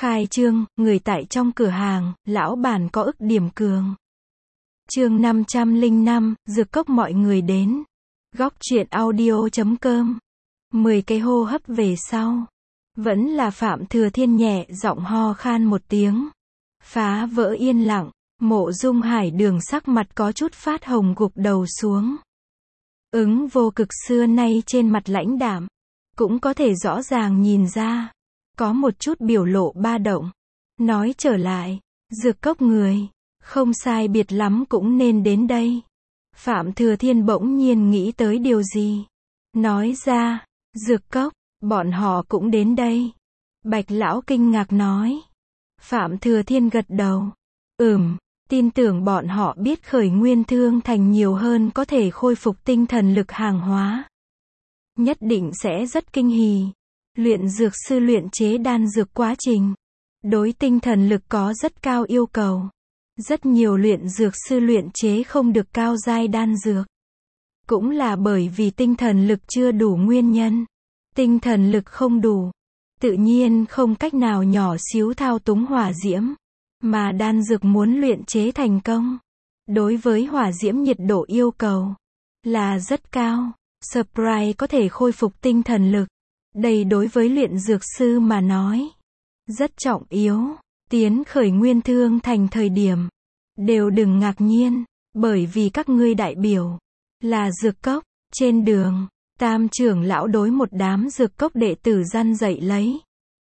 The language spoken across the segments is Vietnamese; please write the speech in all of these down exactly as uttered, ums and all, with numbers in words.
Khai trương, người tại trong cửa hàng, lão bản có ức điểm cường. Chương năm trăm lẻ năm, dược cốc mọi người đến. Góc truyện audio chấm com. mười cái hô hấp về sau. Vẫn là Phạm Thừa Thiên nhẹ giọng ho khan một tiếng. Phá vỡ yên lặng, Mộ Dung Hải Đường sắc mặt có chút phát hồng gục đầu xuống. Ứng vô cực xưa nay trên mặt lãnh đạm, cũng có thể rõ ràng nhìn ra, có một chút biểu lộ ba động. Nói trở lại, dược cốc người, không sai biệt lắm cũng nên đến đây. Phạm Thừa Thiên bỗng nhiên nghĩ tới điều gì. Nói ra, dược cốc, bọn họ cũng đến đây. Bạch lão kinh ngạc nói. Phạm Thừa Thiên gật đầu. Ừm, tin tưởng bọn họ biết khởi nguyên thương thành nhiều hơn có thể khôi phục tinh thần lực hàng hóa. Nhất định sẽ rất kinh hỉ. Luyện dược sư luyện chế đan dược quá trình, đối tinh thần lực có rất cao yêu cầu. Rất nhiều luyện dược sư luyện chế không được cao giai đan dược. Cũng là bởi vì tinh thần lực chưa đủ nguyên nhân. Tinh thần lực không đủ, tự nhiên không cách nào nhỏ xíu thao túng hỏa diễm. Mà đan dược muốn luyện chế thành công, đối với hỏa diễm nhiệt độ yêu cầu là rất cao. Sprite có thể khôi phục tinh thần lực. Đây đối với luyện dược sư mà nói rất trọng yếu. Tiến khởi nguyên thương thành thời điểm, đều đừng ngạc nhiên, bởi vì các ngươi đại biểu là dược cốc. Trên đường, Tam trưởng lão đối một đám dược cốc đệ tử răn dạy lấy.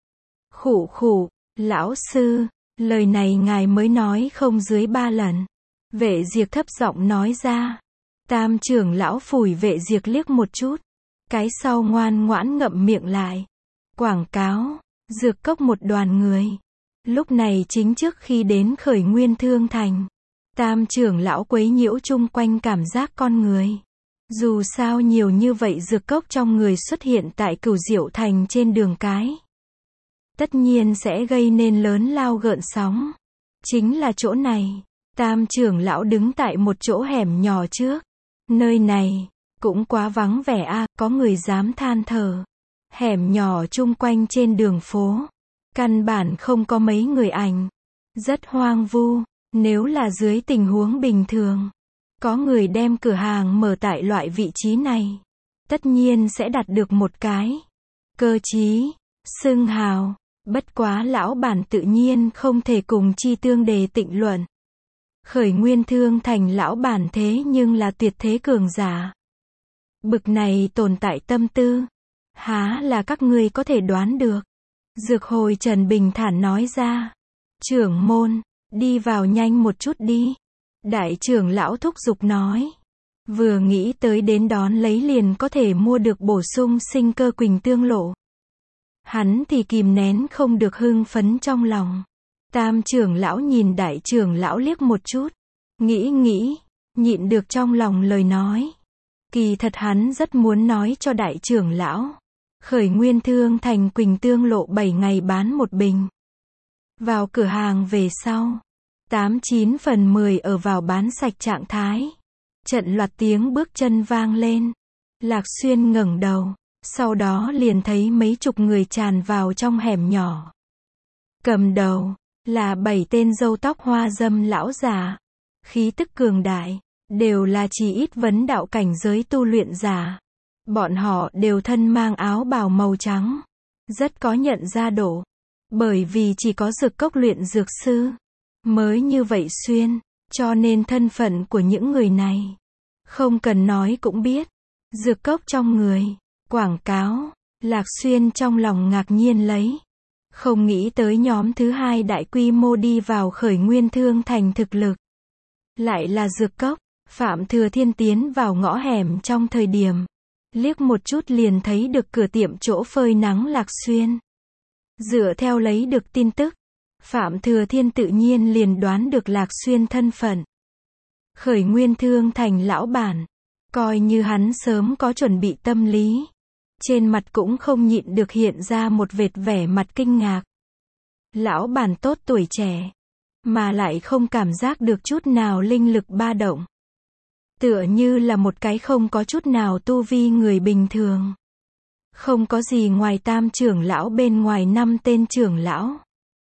Khụ khụ, lão sư, lời này ngài mới nói không dưới ba lần. Vệ Diệp thấp giọng nói ra. Tam trưởng lão phủi Vệ Diệp liếc một chút, cái sau ngoan ngoãn ngậm miệng lại. Quảng cáo, dược cốc một đoàn người. Lúc này chính trước khi đến khởi nguyên thương thành, Tam trưởng lão quấy nhiễu chung quanh cảm giác con người. Dù sao nhiều như vậy dược cốc trong người xuất hiện tại Cửu Diệu thành trên đường cái, tất nhiên sẽ gây nên lớn lao gợn sóng. Chính là chỗ này. Tam trưởng lão đứng tại một chỗ hẻm nhỏ trước. Nơi này cũng quá vắng vẻ a, à, có người dám than thở. Hẻm nhỏ chung quanh trên đường phố, căn bản không có mấy người ảnh. Rất hoang vu. Nếu là dưới tình huống bình thường, có người đem cửa hàng mở tại loại vị trí này, tất nhiên sẽ đạt được một cái cơ chí, xưng hào. Bất quá lão bản tự nhiên không thể cùng chi tương đề tịnh luận. Khởi nguyên thương thành lão bản thế nhưng là tuyệt thế cường giả. Bực này tồn tại tâm tư, há là các ngươi có thể đoán được. Dược hồi Trần bình thản nói ra. Trưởng môn, đi vào nhanh một chút đi. Đại trưởng lão thúc giục nói. Vừa nghĩ tới đến đón lấy liền có thể mua được bổ sung sinh cơ quỳnh tương lộ, hắn thì kìm nén không được hưng phấn trong lòng. Tam trưởng lão nhìn đại trưởng lão liếc một chút, nghĩ nghĩ, nhịn được trong lòng lời nói. Kỳ thật hắn rất muốn nói cho đại trưởng lão, khởi nguyên thương thành quỳnh tương lộ bảy ngày bán một bình. Vào cửa hàng về sau, tám chín phần mười ở vào bán sạch trạng thái. Trận loạt tiếng bước chân vang lên. Lạc Xuyên ngẩng đầu, sau đó liền thấy mấy chục người tràn vào trong hẻm nhỏ. Cầm đầu là bảy tên râu tóc hoa dâm lão già, khí tức cường đại, đều là chỉ ít vấn đạo cảnh giới tu luyện giả. Bọn họ đều thân mang áo bào màu trắng, rất có nhận ra độ, bởi vì chỉ có dược cốc luyện dược sư mới như vậy xuyên, cho nên thân phận của những người này không cần nói cũng biết. Dược cốc trong người, quảng cáo. Lạc Xuyên trong lòng ngạc nhiên lấy, không nghĩ tới nhóm thứ hai đại quy mô đi vào khởi nguyên thương thành thực lực lại là dược cốc. Phạm Thừa Thiên tiến vào ngõ hẻm trong thời điểm, liếc một chút liền thấy được cửa tiệm chỗ phơi nắng Lạc Xuyên. Dựa theo lấy được tin tức, Phạm Thừa Thiên tự nhiên liền đoán được Lạc Xuyên thân phận. Khởi nguyên thương thành lão bản, coi như hắn sớm có chuẩn bị tâm lý, trên mặt cũng không nhịn được hiện ra một vệt vẻ mặt kinh ngạc. Lão bản tốt tuổi trẻ, mà lại không cảm giác được chút nào linh lực ba động. Tựa như là một cái không có chút nào tu vi người bình thường. Không có gì ngoài tam trưởng lão bên ngoài năm tên trưởng lão.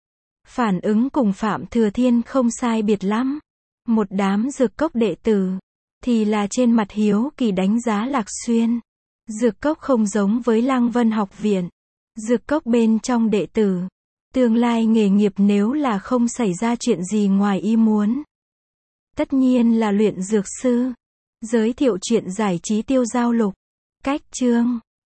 Phản ứng cùng Phạm Thừa Thiên không sai biệt lắm. Một đám Dược Cốc đệ tử, thì là trên mặt hiếu kỳ đánh giá Lạc Xuyên. Dược Cốc không giống với Lăng Vân học viện. Dược Cốc bên trong đệ tử, tương lai nghề nghiệp nếu là không xảy ra chuyện gì ngoài ý muốn, tất nhiên là luyện dược sư. Giới thiệu chuyện giải trí tiêu giao lục. Cách chương